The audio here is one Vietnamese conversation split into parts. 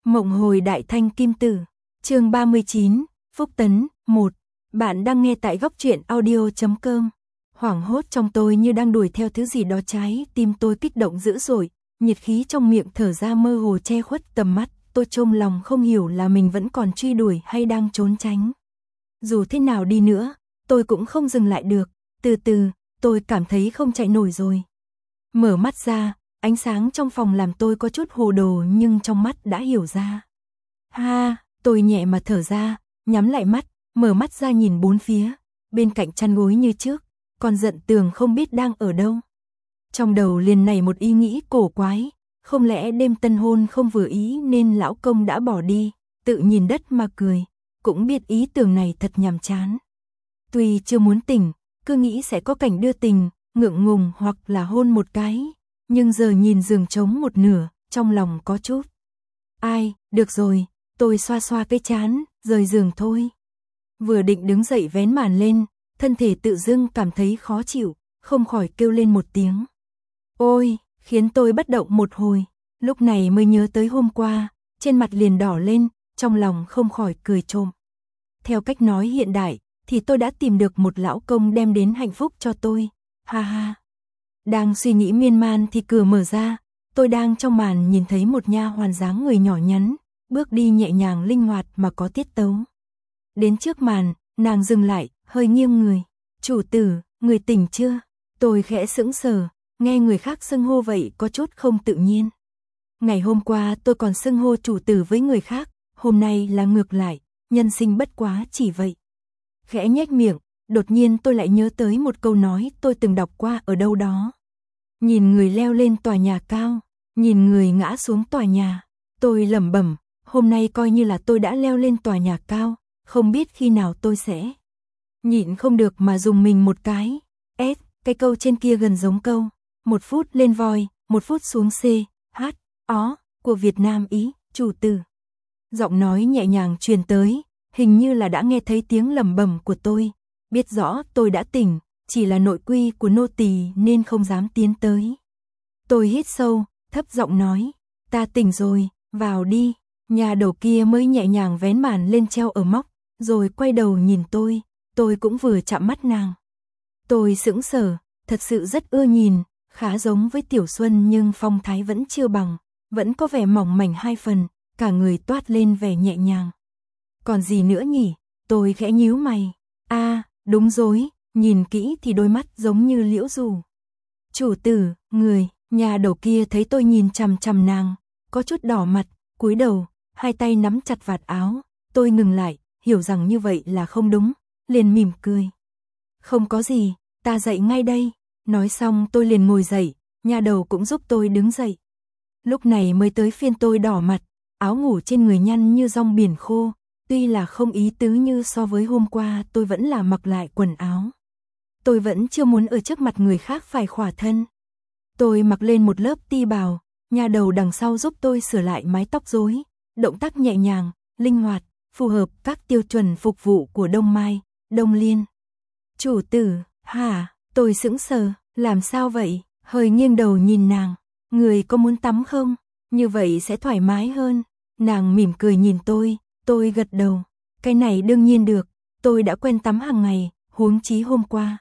Mộng hồi đại thanh kim tử, chương 39, Phúc Tấn, 1. Bạn đang nghe tại góc truyện audio.com. Hoảng hốt trong tôi như đang đuổi theo thứ gì đó, trái tim tôi kích động dữ dội, nhiệt khí trong miệng thở ra mơ hồ che khuất tầm mắt, tôi chông lòng không hiểu là mình vẫn còn truy đuổi hay đang trốn tránh. Dù thế nào đi nữa, tôi cũng không dừng lại được, từ từ, tôi cảm thấy không chạy nổi rồi. Mở mắt ra, ánh sáng trong phòng làm tôi có chút hồ đồ nhưng trong mắt đã hiểu ra. Ha, tôi nhẹ mà thở ra, nhắm lại mắt, mở mắt ra nhìn bốn phía, bên cạnh chăn gối như trước, còn giận tường không biết đang ở đâu. Trong đầu liền nảy một ý nghĩ cổ quái, không lẽ đêm tân hôn không vừa ý nên lão công đã bỏ đi, tự nhìn đất mà cười, cũng biết ý tưởng này thật nhàm chán. Tuy chưa muốn tỉnh, cứ nghĩ sẽ có cảnh đưa tình, ngượng ngùng hoặc là hôn một cái, nhưng giờ nhìn giường trống một nửa, trong lòng có chút. Ai, được rồi, tôi xoa xoa cái trán, rời giường thôi. Vừa định đứng dậy vén màn lên, thân thể tự dưng cảm thấy khó chịu, không khỏi kêu lên một tiếng. Ôi, khiến tôi bất động một hồi, lúc này mới nhớ tới hôm qua, trên mặt liền đỏ lên, trong lòng không khỏi cười trộm. Theo cách nói hiện đại, thì tôi đã tìm được một lão công đem đến hạnh phúc cho tôi, ha ha. Đang suy nghĩ miên man thì cửa mở ra, tôi đang trong màn nhìn thấy một nha hoàn dáng người nhỏ nhắn, bước đi nhẹ nhàng linh hoạt mà có tiết tấu. Đến trước màn, nàng dừng lại, hơi nghiêng người. Chủ tử, người tỉnh chưa? Tôi khẽ sững sờ, nghe người khác xưng hô vậy có chút không tự nhiên. Ngày hôm qua tôi còn xưng hô chủ tử với người khác, hôm nay là ngược lại, nhân sinh bất quá chỉ vậy. Khẽ nhếch miệng, đột nhiên tôi lại nhớ tới một câu nói tôi từng đọc qua ở đâu đó. Nhìn người leo lên tòa nhà cao, nhìn người ngã xuống tòa nhà. Tôi lẩm bẩm, hôm nay coi như là tôi đã leo lên tòa nhà cao, không biết khi nào tôi sẽ. Nhịn không được mà dùng mình một cái. Cái câu trên kia gần giống câu, 1 phút lên voi, 1 phút xuống C, H, ó, của Việt Nam ý, chủ tử. Giọng nói nhẹ nhàng truyền tới, hình như là đã nghe thấy tiếng lẩm bẩm của tôi, biết rõ tôi đã tỉnh, chỉ là nội quy của nô tỳ nên không dám tiến tới. Tôi hít sâu, thấp giọng nói, ta tỉnh rồi, vào đi. Nhà đầu kia mới nhẹ nhàng vén màn lên treo ở móc, rồi quay đầu nhìn tôi cũng vừa chạm mắt nàng. Tôi sững sờ, thật sự rất ưa nhìn, khá giống với Tiểu Xuân nhưng phong thái vẫn chưa bằng, vẫn có vẻ mỏng mảnh 2 phần, cả người toát lên vẻ nhẹ nhàng. Còn gì nữa nhỉ? Tôi khẽ nhíu mày. Đúng rồi, nhìn kỹ thì đôi mắt giống như liễu dù. Chủ tử, người, nhà đầu kia thấy tôi nhìn chằm chằm nàng, có chút đỏ mặt, cúi đầu, hai tay nắm chặt vạt áo, tôi ngừng lại, hiểu rằng như vậy là không đúng, liền mỉm cười. Không có gì, ta dậy ngay đây. Nói xong tôi liền ngồi dậy, nhà đầu cũng giúp tôi đứng dậy. Lúc này mới tới phiên tôi đỏ mặt, áo ngủ trên người nhăn như rong biển khô, tuy là không ý tứ như so với hôm qua tôi vẫn là mặc lại quần áo. Tôi vẫn chưa muốn ở trước mặt người khác phải khỏa thân. Tôi mặc lên một lớp ti bào, nhà đầu đằng sau giúp tôi sửa lại mái tóc rối, động tác nhẹ nhàng, linh hoạt, phù hợp các tiêu chuẩn phục vụ của Đông Mai, Đông Liên. Chủ tử, hả? Tôi sững sờ, làm sao vậy? Hơi nghiêng đầu nhìn nàng, người có muốn tắm không? Như vậy sẽ thoải mái hơn. Nàng mỉm cười nhìn tôi gật đầu. Cái này đương nhiên được, tôi đã quen tắm hàng ngày, huống chí hôm qua.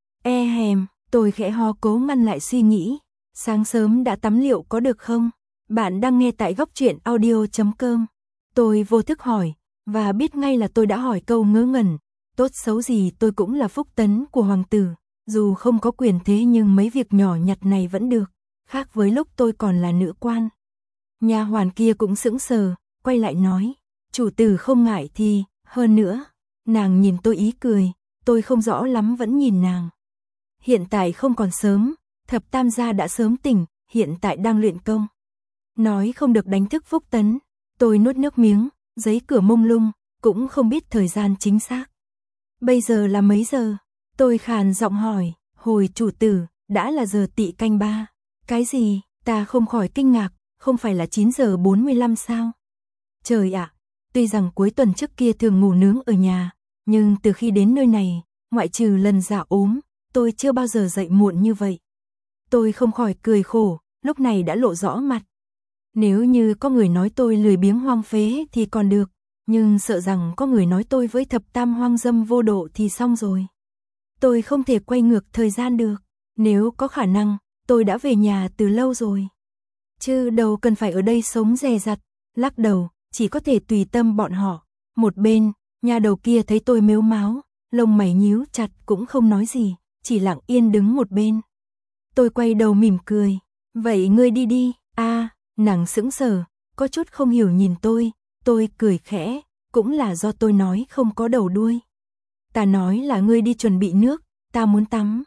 Tôi khẽ ho cố ngăn lại suy nghĩ. Sáng sớm đã tắm liệu có được không? Bạn đang nghe tại góc truyện audio.com. Tôi vô thức hỏi, và biết ngay là tôi đã hỏi câu ngớ ngẩn. Tốt xấu gì tôi cũng là phúc tấn của hoàng tử, dù không có quyền thế nhưng mấy việc nhỏ nhặt này vẫn được, khác với lúc tôi còn là nữ quan. Nha hoàn kia cũng sững sờ, quay lại nói, chủ tử không ngại thì, hơn nữa. Nàng nhìn tôi ý cười, tôi không rõ lắm vẫn nhìn nàng. Hiện tại không còn sớm, thập tam gia đã sớm tỉnh, hiện tại đang luyện công. Nói không được đánh thức phúc tấn, tôi nuốt nước miếng, giấy cửa mông lung, cũng không biết thời gian chính xác. Bây giờ là mấy giờ? Tôi khàn giọng hỏi, hồi chủ tử, đã là giờ tỵ canh 3. Cái gì? Ta không khỏi kinh ngạc, không phải là 9 giờ 45 sao? Trời ạ, tuy rằng cuối tuần trước kia thường ngủ nướng ở nhà, nhưng từ khi đến nơi này, ngoại trừ lần dạ ốm, tôi chưa bao giờ dậy muộn như vậy. Tôi không khỏi cười khổ, lúc này đã lộ rõ mặt. Nếu như có người nói tôi lười biếng hoang phế thì còn được, nhưng sợ rằng có người nói tôi với thập tam hoang dâm vô độ thì xong rồi. Tôi không thể quay ngược thời gian được, nếu có khả năng, tôi đã về nhà từ lâu rồi. Chứ đâu cần phải ở đây sống dè dặt, lắc đầu, chỉ có thể tùy tâm bọn họ. Một bên, nhà đầu kia thấy tôi mếu máo, lông mày nhíu chặt cũng không nói gì, chỉ lặng yên đứng một bên. Tôi quay đầu mỉm cười, vậy ngươi đi đi, nàng sững sờ, có chút không hiểu nhìn tôi cười khẽ, cũng là do tôi nói không có đầu đuôi. Ta nói là ngươi đi chuẩn bị nước, ta muốn tắm.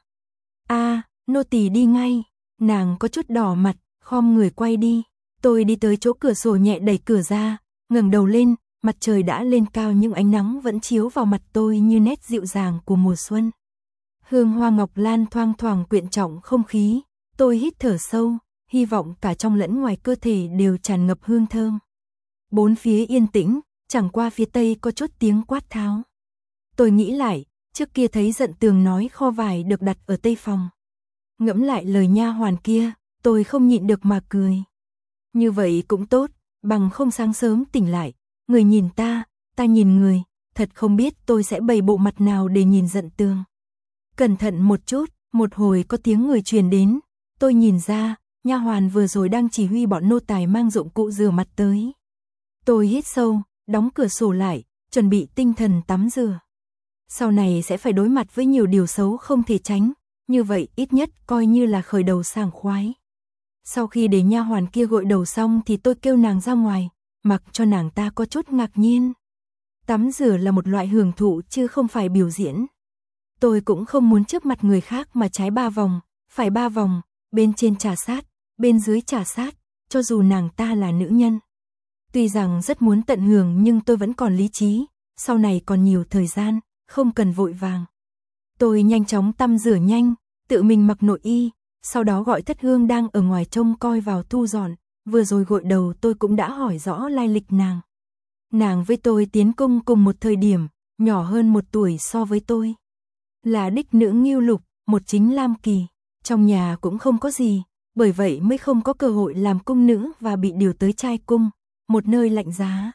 Nô tỳ đi ngay, nàng có chút đỏ mặt, khom người quay đi. Tôi đi tới chỗ cửa sổ nhẹ đẩy cửa ra, ngẩng đầu lên, mặt trời đã lên cao nhưng ánh nắng vẫn chiếu vào mặt tôi như nét dịu dàng của mùa xuân. Hương hoa ngọc lan thoang thoảng quyện trọng không khí, tôi hít thở sâu, hy vọng cả trong lẫn ngoài cơ thể đều tràn ngập hương thơm. Bốn phía yên tĩnh, chẳng qua phía tây có chút tiếng quát tháo. Tôi nghĩ lại, trước kia thấy Dận Tường nói kho vải được đặt ở tây phòng. Ngẫm lại lời nha hoàn kia, tôi không nhịn được mà cười. Như vậy cũng tốt, bằng không sáng sớm tỉnh lại, người nhìn ta nhìn người, thật không biết tôi sẽ bày bộ mặt nào để nhìn Dận Tường. Cẩn thận một chút, một hồi có tiếng người truyền đến, tôi nhìn ra, nha hoàn vừa rồi đang chỉ huy bọn nô tài mang dụng cụ rửa mặt tới. Tôi hít sâu, đóng cửa sổ lại, chuẩn bị tinh thần tắm rửa. Sau này sẽ phải đối mặt với nhiều điều xấu không thể tránh, như vậy ít nhất coi như là khởi đầu sảng khoái. Sau khi để nha hoàn kia gội đầu xong thì tôi kêu nàng ra ngoài, mặc cho nàng ta có chút ngạc nhiên. Tắm rửa là một loại hưởng thụ chứ không phải biểu diễn. Tôi cũng không muốn trước mặt người khác mà trái 3 vòng, phải 3 vòng, bên trên trà sát, bên dưới trà sát, cho dù nàng ta là nữ nhân. Tuy rằng rất muốn tận hưởng nhưng tôi vẫn còn lý trí, sau này còn nhiều thời gian, không cần vội vàng. Tôi nhanh chóng tắm rửa nhanh, tự mình mặc nội y, sau đó gọi Thất Hương đang ở ngoài trông coi vào thu dọn, vừa rồi gội đầu tôi cũng đã hỏi rõ lai lịch nàng. Nàng với tôi tiến cung cùng một thời điểm, nhỏ hơn 1 tuổi so với tôi. Là đích nữ Ngưu Lục, một chính Lam Kỳ, trong nhà cũng không có gì, bởi vậy mới không có cơ hội làm cung nữ và bị điều tới trai cung, một nơi lạnh giá.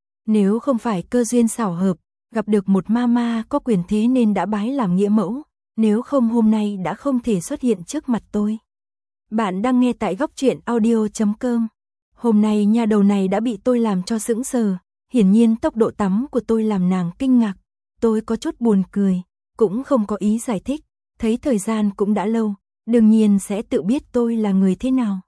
Nếu không phải cơ duyên xảo hợp, gặp được một mama có quyền thế nên đã bái làm nghĩa mẫu, nếu không hôm nay đã không thể xuất hiện trước mặt tôi. Bạn đang nghe tại góc truyện audio.com. Hôm nay nha đầu này đã bị tôi làm cho sững sờ, hiển nhiên tốc độ tắm của tôi làm nàng kinh ngạc. Tôi có chút buồn cười, cũng không có ý giải thích, thấy thời gian cũng đã lâu, đương nhiên sẽ tự biết tôi là người thế nào.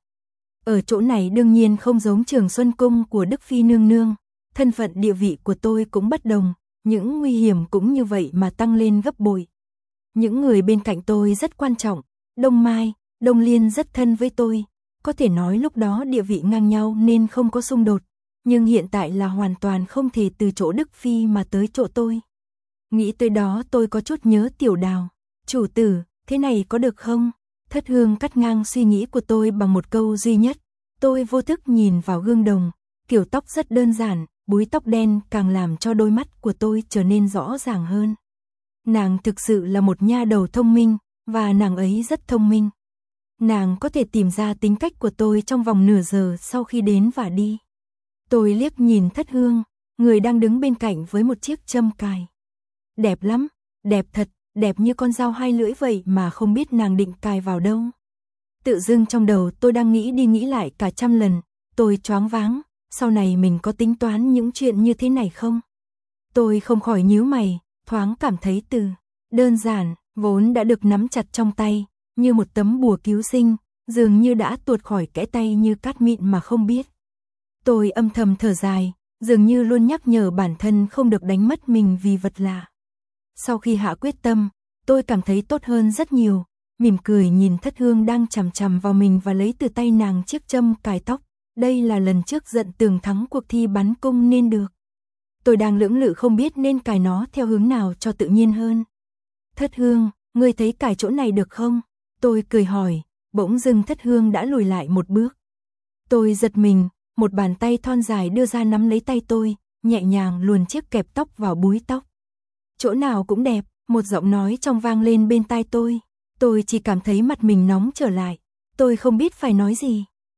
Ở chỗ này đương nhiên không giống Trường Xuân Cung của Đức Phi nương nương, thân phận địa vị của tôi cũng bất đồng, những nguy hiểm cũng như vậy mà tăng lên gấp bội. Những người bên cạnh tôi rất quan trọng, Đông Mai, Đông Liên rất thân với tôi, có thể nói lúc đó địa vị ngang nhau nên không có xung đột, nhưng hiện tại là hoàn toàn không thể từ chỗ Đức Phi mà tới chỗ tôi. Nghĩ tới đó tôi có chút nhớ Tiểu Đào, chủ tử, thế này có được không? Thất Hương cắt ngang suy nghĩ của tôi bằng một câu duy nhất, tôi vô thức nhìn vào gương đồng, kiểu tóc rất đơn giản, búi tóc đen càng làm cho đôi mắt của tôi trở nên rõ ràng hơn. Nàng thực sự là một nha đầu thông minh, và nàng ấy rất thông minh. Nàng có thể tìm ra tính cách của tôi trong vòng nửa giờ sau khi đến và đi. Tôi liếc nhìn Thất Hương, người đang đứng bên cạnh với một chiếc châm cài. Đẹp lắm, đẹp thật, đẹp như con dao 2 lưỡi vậy mà không biết nàng định cài vào đâu. Tự dưng trong đầu tôi đang nghĩ đi nghĩ lại cả trăm lần, tôi choáng váng, sau này mình có tính toán những chuyện như thế này không? Tôi không khỏi nhíu mày, thoáng cảm thấy từ đơn giản, vốn đã được nắm chặt trong tay, như một tấm bùa cứu sinh, dường như đã tuột khỏi kẽ tay như cát mịn mà không biết. Tôi âm thầm thở dài, dường như luôn nhắc nhở bản thân không được đánh mất mình vì vật lạ. Sau khi hạ quyết tâm, tôi cảm thấy tốt hơn rất nhiều, mỉm cười nhìn Thất Hương đang chằm chằm vào mình và lấy từ tay nàng chiếc châm cài tóc. Đây là lần trước Dận Tường thắng cuộc thi bắn cung nên được. Tôi đang lưỡng lự không biết nên cài nó theo hướng nào cho tự nhiên hơn. Thất Hương, ngươi thấy cài chỗ này được không? Tôi cười hỏi, bỗng dưng Thất Hương đã lùi lại một bước. Tôi giật mình, một bàn tay thon dài đưa ra nắm lấy tay tôi, nhẹ nhàng luồn chiếc kẹp tóc vào búi tóc. Chỗ nào cũng đẹp, một giọng nói trong vang lên bên tai tôi. Tôi chỉ cảm thấy mặt mình nóng trở lại. Tôi không biết phải nói gì.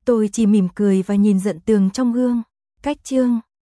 Tôi chỉ mỉm cười và nhìn Dận Tường trong gương. Cách chương